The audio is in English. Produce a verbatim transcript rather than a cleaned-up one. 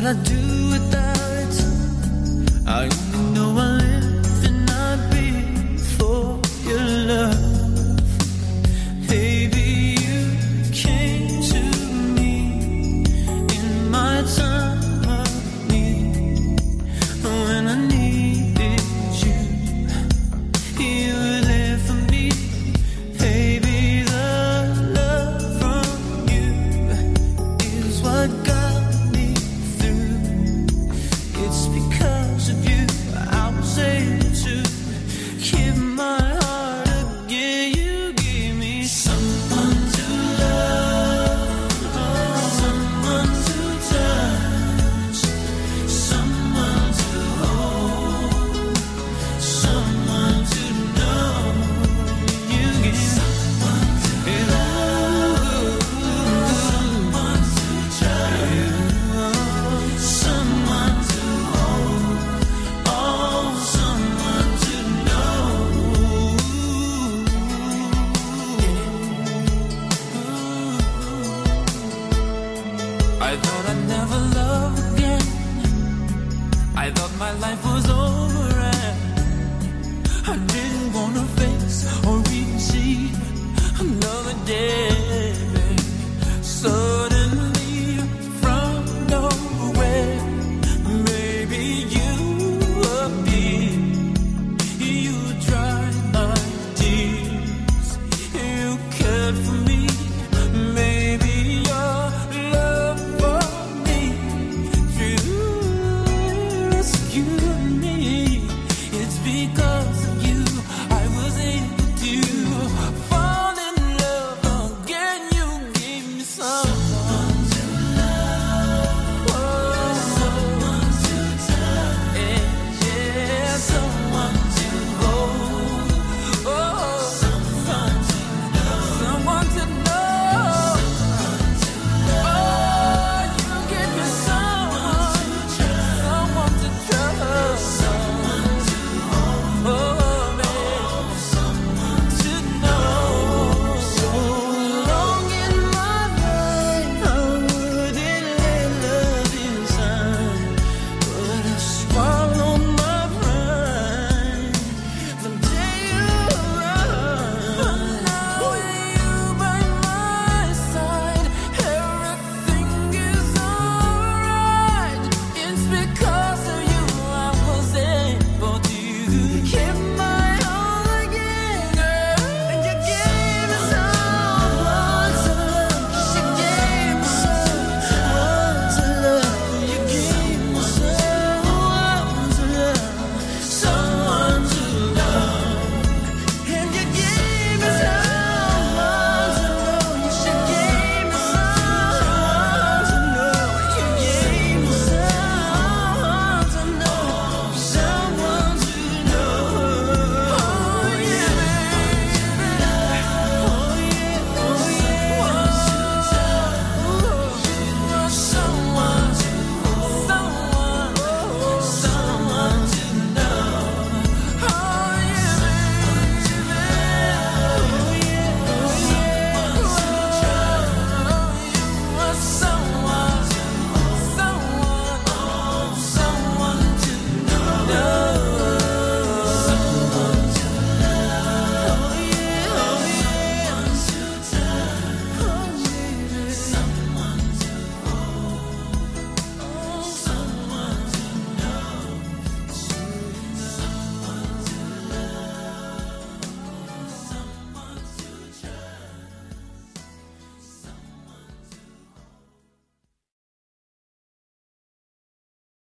what I'd do without it. I only know I live and I'd be for your love. Baby, you came to me in my time of need. When I needed you, you were there for me. Baby, the love from you is what got me through. It's because of you I was able to keep my heart again. You gave me someone to love, someone to touch, someone to hold, someone to know. You gave someone to love, someone to touch, someone to hold, oh, someone to know. I thought I'd never love again. I thought my life was over and I didn't wanna face or even see another day. So